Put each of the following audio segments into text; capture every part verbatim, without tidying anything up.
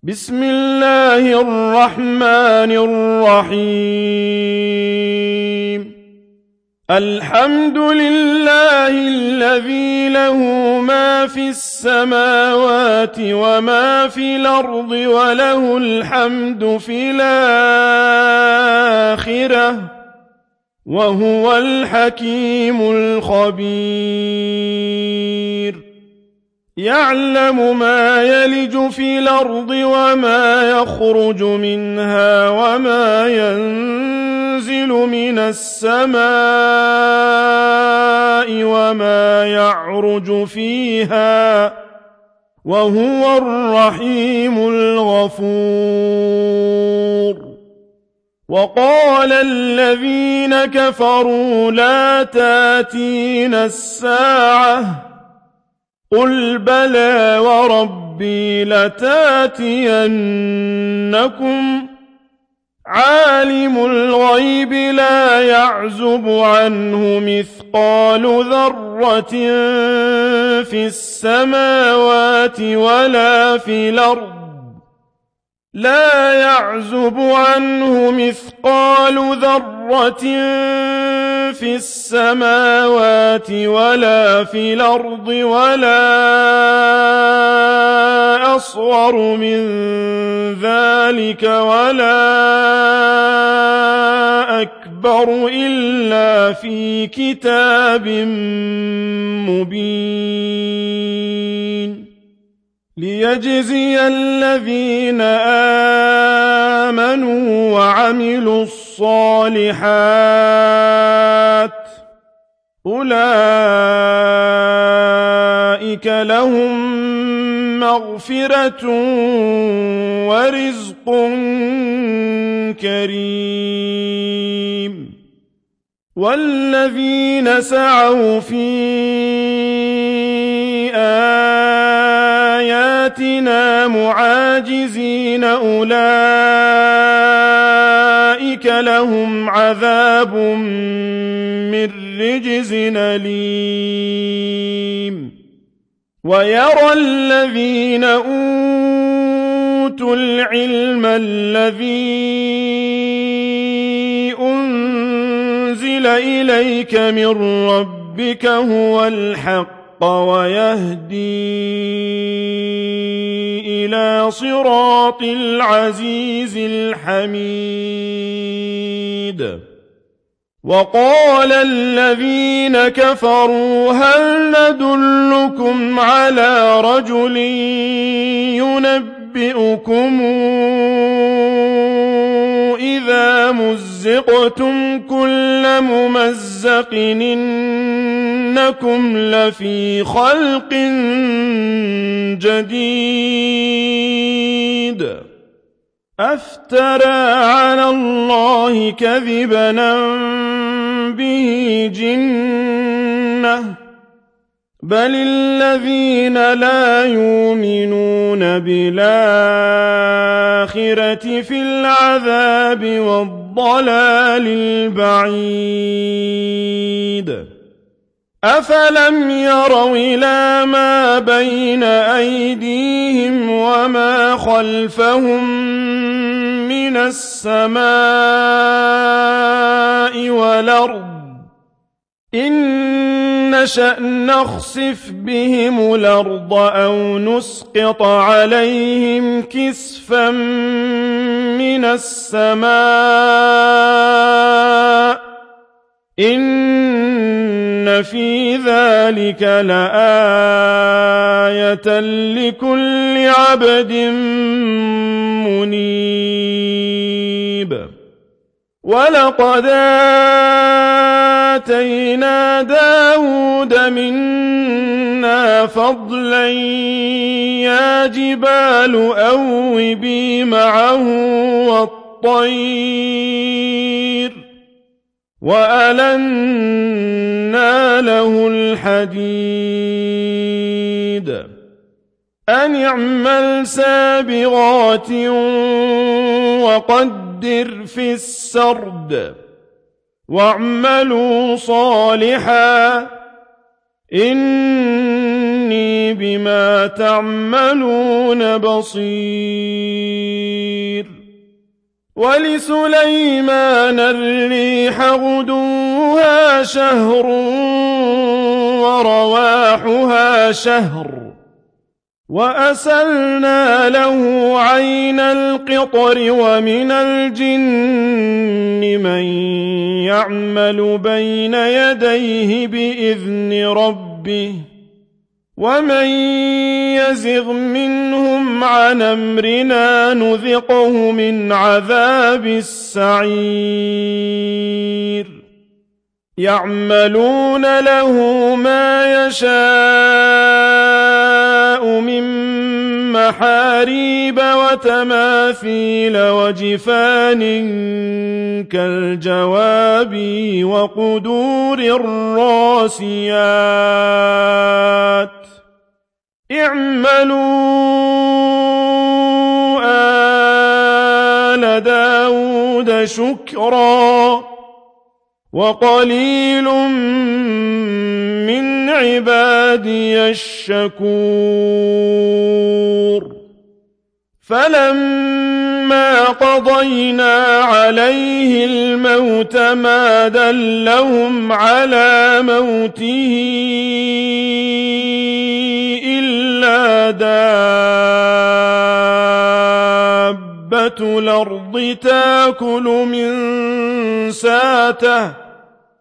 بسم الله الرحمن الرحيم الحمد لله الذي له ما في السماوات وما في الأرض وله الحمد في الآخرة وهو الحكيم الخبير يعلم ما يلج في الأرض وما يخرج منها وما ينزل من السماء وما يعرج فيها وهو الرحيم الغفور وقال الذين كفروا لا تاتينا الساعة قل بلى وربي لتاتينكم عالم الغيب لا يعزب عنه مثقال ذرة في السماوات ولا في الأرض لا يعزب عنه مثقال ذرة في السماوات ولا في الأرض ولا أصغر من ذلك ولا أكبر إلا في كتاب مبين ليجزي الذين آمنوا وعملوا الصالحات أولئك لهم مغفرة ورزق كريم والذين سعوا في آياتنا معاجزين أولئك لهم عذاب من رجز أليم ويرى الذين أوتوا العلم الذي أنزل إليك من ربك هو الحق ويهدي إلى صراط العزيز الحميد وقال الذين كفروا هل ندلكم على رجل ينبئكم إذا مزقتم كل ممزق إنكم لفي خلق جديد أفترى على الله كذبا به جنة بل الذين لا يؤمنون بالآخرة في العذاب والضلال البعيد أفلم يروا إلى ما بين أيديهم وما خلفهم من السماء والأرض إن نشأ نخسف بهم الأرض أو نسقط عليهم كسفا من السماء إن في ذلك لآية لكل عبد منيب ولقد آتينا داود منا فضلا يا جبال أوبي معه والطير وألنا له الحديد أن اعمل سابغات وقدر في السرد واعملوا صالحا إني إني بما تعملون بصير ولسليمان الريح غدوها شهر ورواحها شهر وأسلنا له عين القطر ومن الجن من يعمل بين يديه بإذن ربه ومن يزغ منهم عن أمرنا نذقه من عذاب السعير يعملون له ما يشاء من محاريب وتماثيل وجفان كالجواب وقدور الراسيات اعملوا آل داود شكرا وقليل من عبادي الشكور فلما قضينا عليه الموت ما دلهم على موته إلا دابة الأرض تأكل من ساته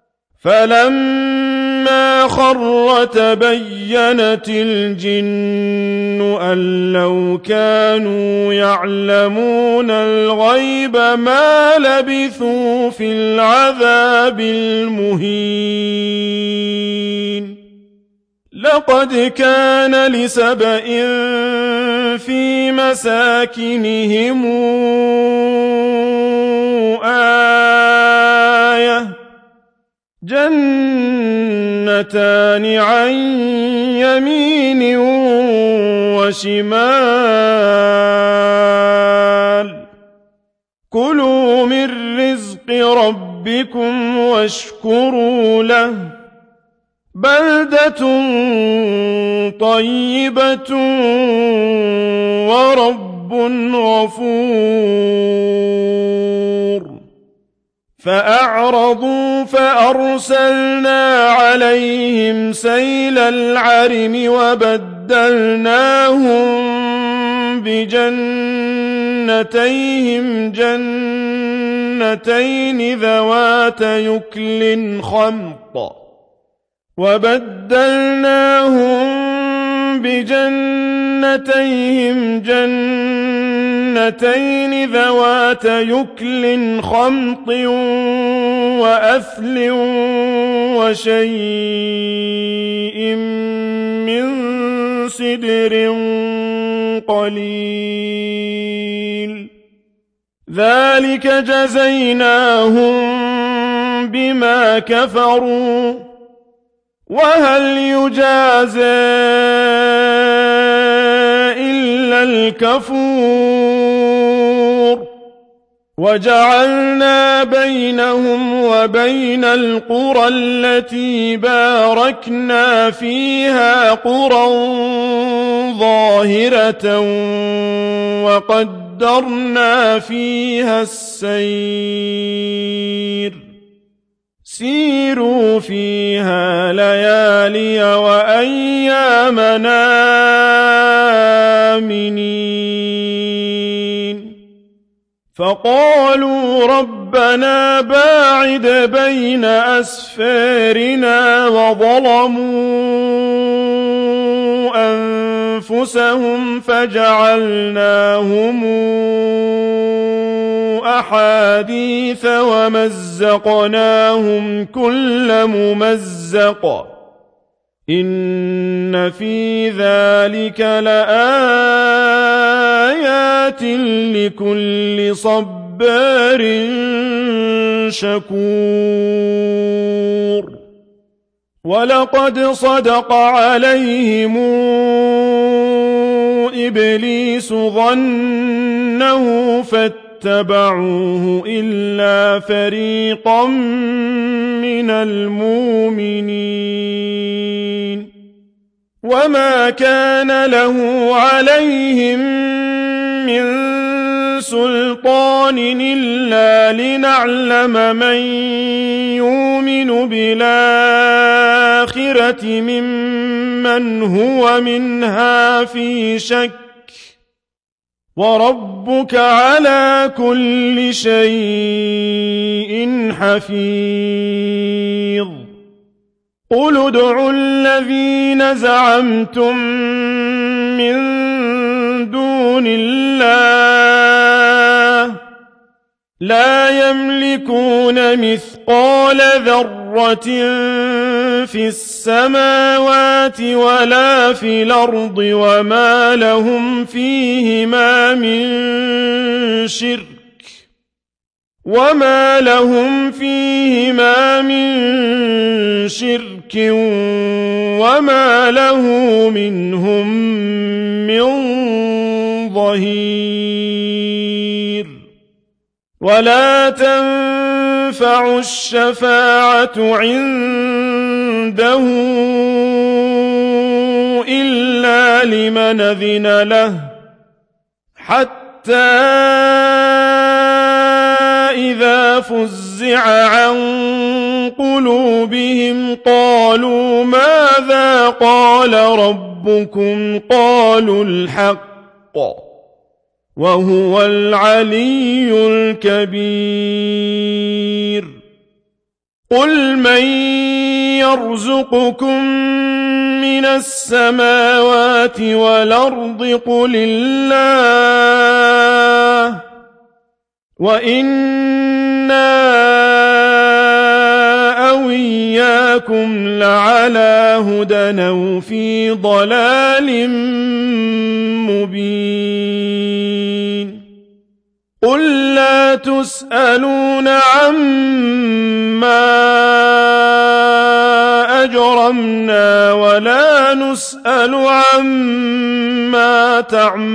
فلما خر تبينت الجن أن لو كانوا يعلمون الغيب ما لبثوا في العذاب المهين لقد كان لسبإ في مساكنهم آية جنتان عن يمين وشمال كلوا من رزق ربكم واشكروا له بلدة طيبة ورب غفور فأعرضوا فأرسلنا عليهم سيل العرم وبدلناهم بجنتيهم جنتين ذوات يكل خمط وبدلناهم بجنتيهم جنتين ذوات يكل خمط وأثل وشيء من سدر قليل ذلك جزيناهم بما كفروا وهل يجازى إلا الكفور وجعلنا بينهم وبين القرى التي باركنا فيها قرى ظاهرة وقدرنا فيها السير سيروا فيها ليالي وأيامنا آمنين فقالوا ربنا باعد بين أسفارنا وظلموا أنفسهم فجعلناهم أحاديث ومزقناهم كل ممزق إن في ذلك لآيات لكل صبار شكور ولقد صدق عليهم إبليس ظنه فاتبعوه إلا فريقا من المؤمنين وما كان له عليهم من سلطان إلا لنعلم من يؤمن بالآخرة ممن هو منها في شك وربك على كل شيء حفيظ قل ادعوا الذين زعمتم من دون الله لا يملكون مثقال ذرة في السماوات ولا في الأرض وما لهم فيهما من شرك وما لهم فيهما من شرك وما له منهم من ظهير ولا تنفع الشفاعة عنده إلا لمن أذن له حتى إذا فزع عن قلوبهم قالوا ماذا قال ربكم قالوا الحق وهو العلي الكبير قل من يرزقكم من السماوات والأرض قل الله وإنا أو إياكم لعلى هدى أو في ضلال مبين قل لا تسألون عما أجرمنا ولا نسأل عما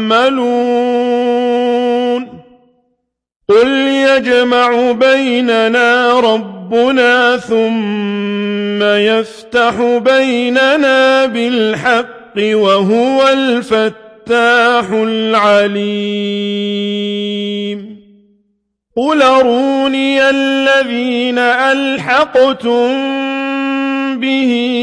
تعملون قل يجمع بيننا ربنا ثم يفتح بيننا بالحق وهو الفتاح العليم قل أروني الذين ألحقتم به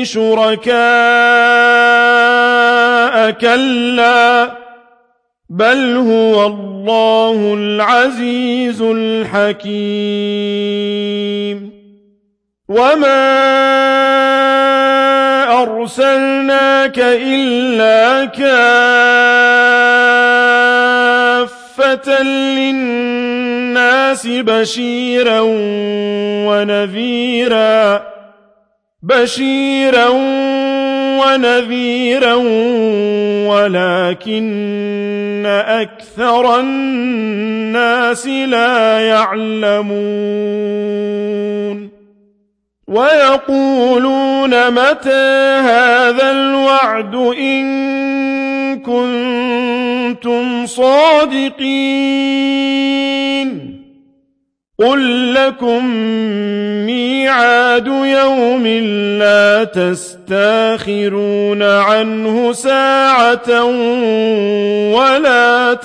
شركاء كلا بل هو الله العزيز الحكيم وما أرسلناك إلا كافة للناس بشيرا ونذيرا بشيرا ونذيرا ولكن أكثر الناس لا يعلمون ويقولون متى هذا الوعد إن كنتم صادقين قل لكم ميعاد يوم لا تستاخرون عنه ساعة ولا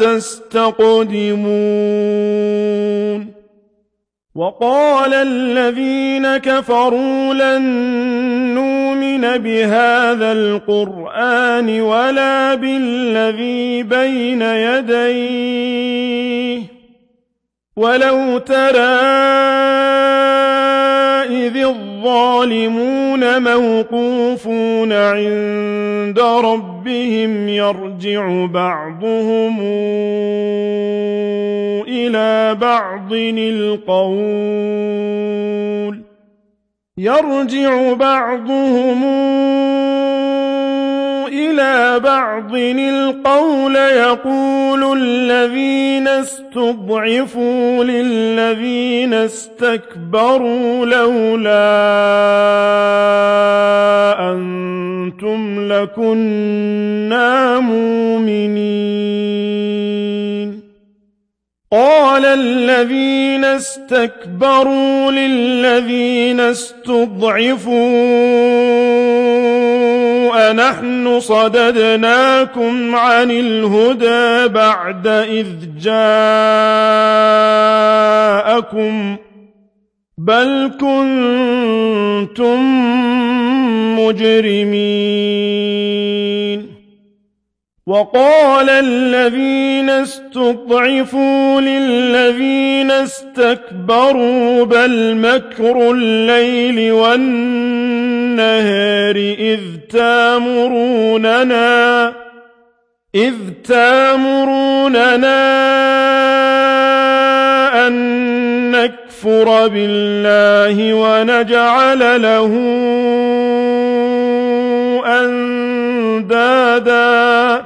تستقدمون وقال الذين كفروا لن نؤمن بهذا القرآن ولا بالذي بين يديه ولو ترى إذ الظالمون موقوفون عند ربهم يرجع بعضهم إلى بعض القول يرجع بعضهم إلى بعض القول يقول الذين استضعفوا للذين استكبروا لولا أنتم لكنا مؤمنين قال الذين استكبروا للذين استضعفوا نحن صددناكم عن الهدى بعد إذ جاءكم بل كنتم مجرمين وقال الذين استضعفوا للذين استكبروا بل مكر الليل والنهار إذ تامروننا إذ تامروننا أن نكفر بالله ونجعل له أندادا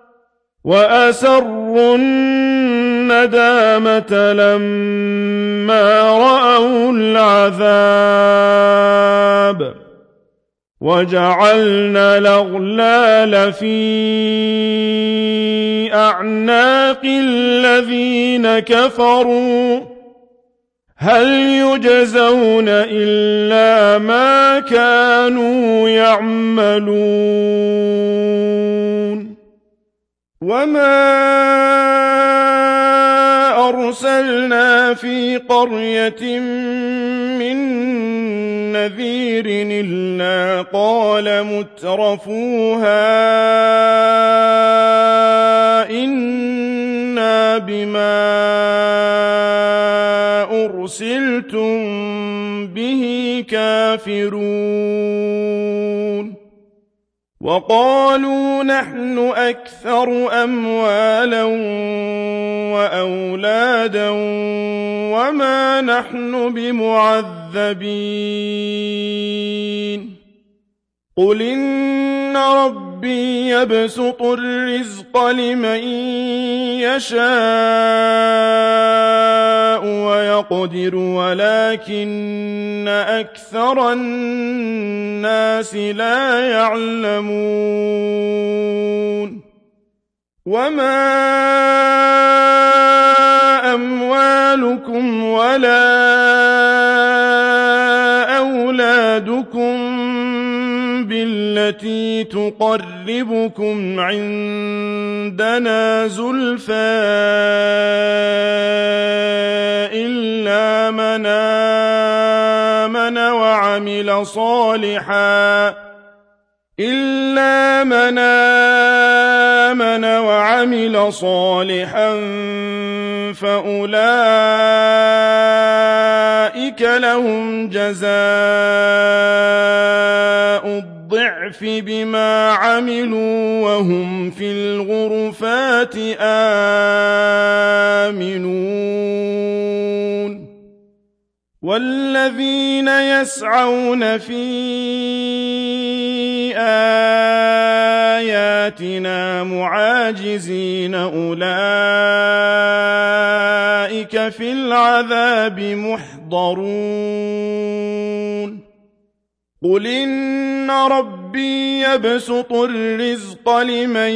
وأسروا الندامة لما رأوا العذاب وجعلنا الأغلال في أعناق الذين كفروا هل يجزون إلا ما كانوا يعملون وما أرسلنا في قرية من نذير إلا قال مترفوها إنا بما أرسلتم به كافرون وقالوا نحن أكثر أموالا وأولادا وما نحن بمعذبين قل إن ربي يبسط الرزق لمن يشاء ويقدر ولكن أكثر الناس لا يعلمون وما أموالكم ولا أولادكم بالتي تقربكم عندنا زلفى إلا من آمن وعمل صالحا إلا من آمن وعمل صالحا فأولئك لهم جزاء الضعف بما عملوا وهم في الغرفات آمنون والذين يسعون في آياتنا معاجزين أولئك في العذاب محضرون قل إن ربي يبسط الرزق لمن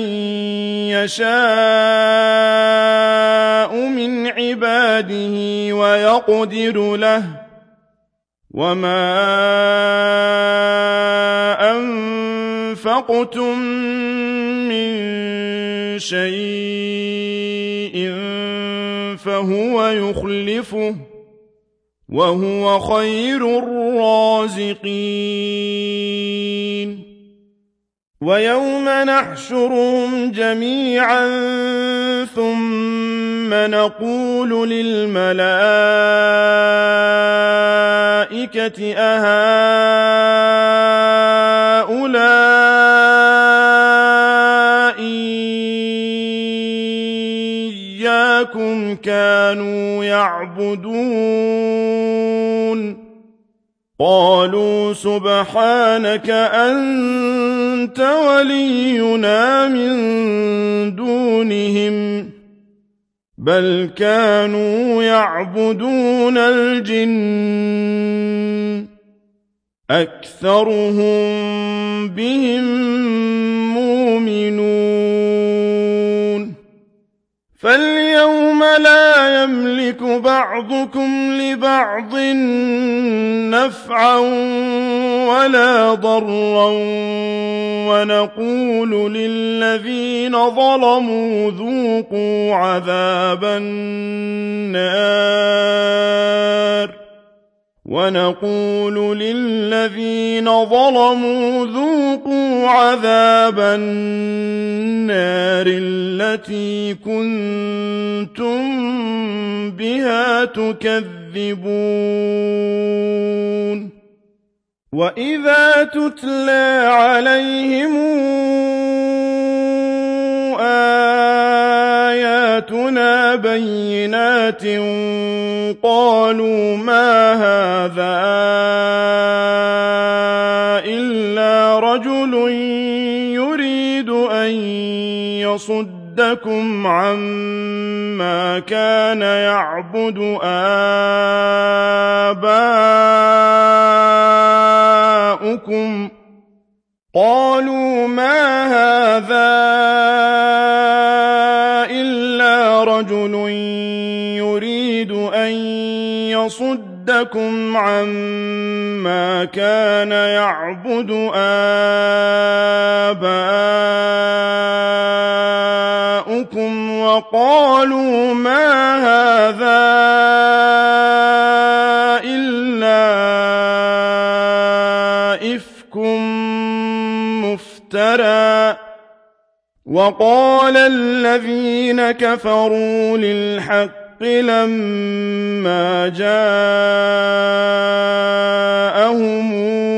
يشاء من عباده ويقدر له وما أنفقتم من شيء فهو يخلفه وهو خير الرازقين ويوم نحشرهم جميعا ثم نقول للملائكة أهؤلاء إياكم كانوا يعبدون قالوا سبحانك أنت ولينا من دونهم بل كانوا يعبدون الجن أكثرهم بهم مؤمنون فاليوم لا يملك بعضكم لبعض نفعا ولا ضرا ونقول للذين ظلموا ذوقوا عذاب النار ونقول للذين ظلموا ذوقوا عذاب النار التي كنتم بها تكذبون وإذا تتلى عليهم آياتنا بينات قالوا ما هذا إلا رجل يريد أن يصدكم عما كان يعبد آباؤكم قالوا ما هذا إلا رجل يريد أن يصدكم عما كان يعبد آباؤكم وقالوا ما هذا إلا إفك مفترى وقال الذين كفروا للحق لما جاءهم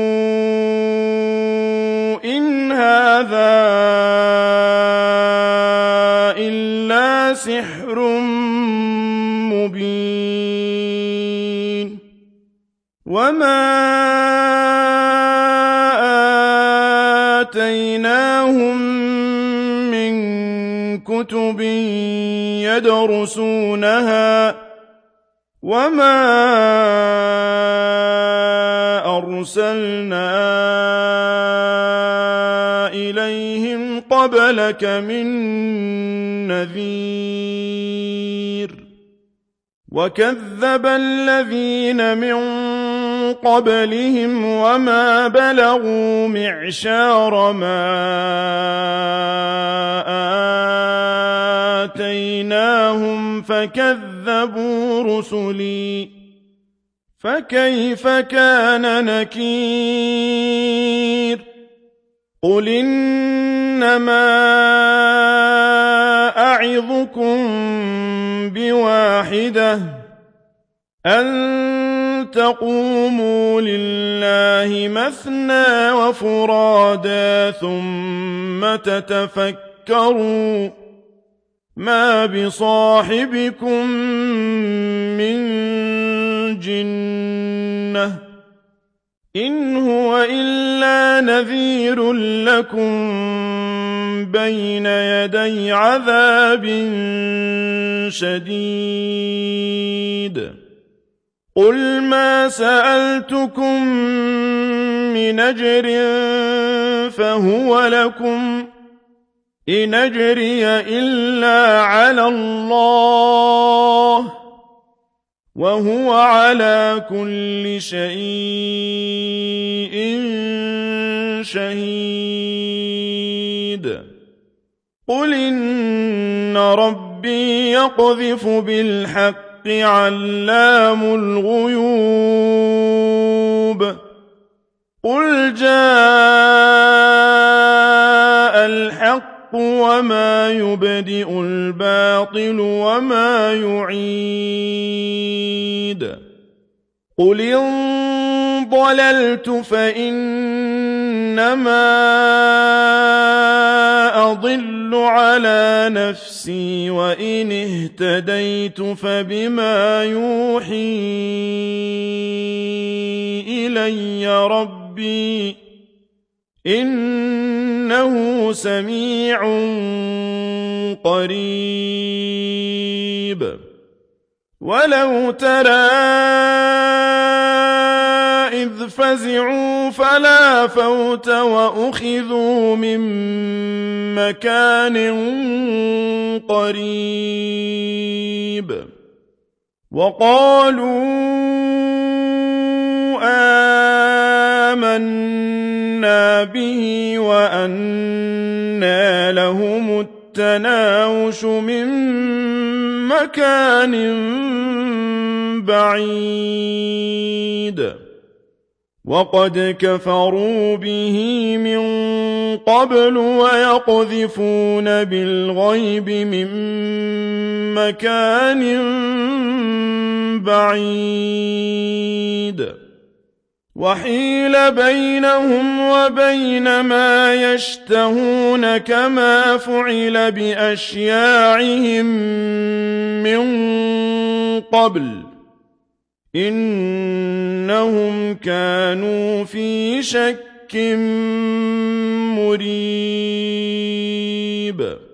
إن هذا إلا سحر مبين وما آتيناهم من كتب يدرسونها وما أرسلنا إليهم قبلك من نذير وكذب الذين من قبلهم وما بلغوا معشار ما آتيناهم فكذبوا رسلي فكيف كان نكير قل إنما أعظكم بواحدة أن تقوموا لله مثنى وفرادا ثم تتفكروا ما بصاحبكم من جنة إن هو إلا نذير لكم بين يدي عذاب شديد قل ما سألتكم من أجر فهو لكم إن أجري إلا على الله وهو على كل شيء شهيد قل إن ربي يقذف بالحق علام الغيوب قل جاء الحق وما يبدئ الباطل وما يعيد قل إن ضللت فإنما أضل على نفسي وإن اهتديت فبما يوحي إلي ربي إنه سميع قريب ولو ترى إذ إذ فزعوا فلا فوت وأخذوا من مكان قريب وقالوا آمنا به وأنى لهم التناوش من مكان بعيد وقد كفروا به من قبل ويقذفون بالغيب من مكان بعيد وحيل بينهم وبين ما يشتهون كما فعل بأشياعهم من قبل إنهم كانوا في شك مريب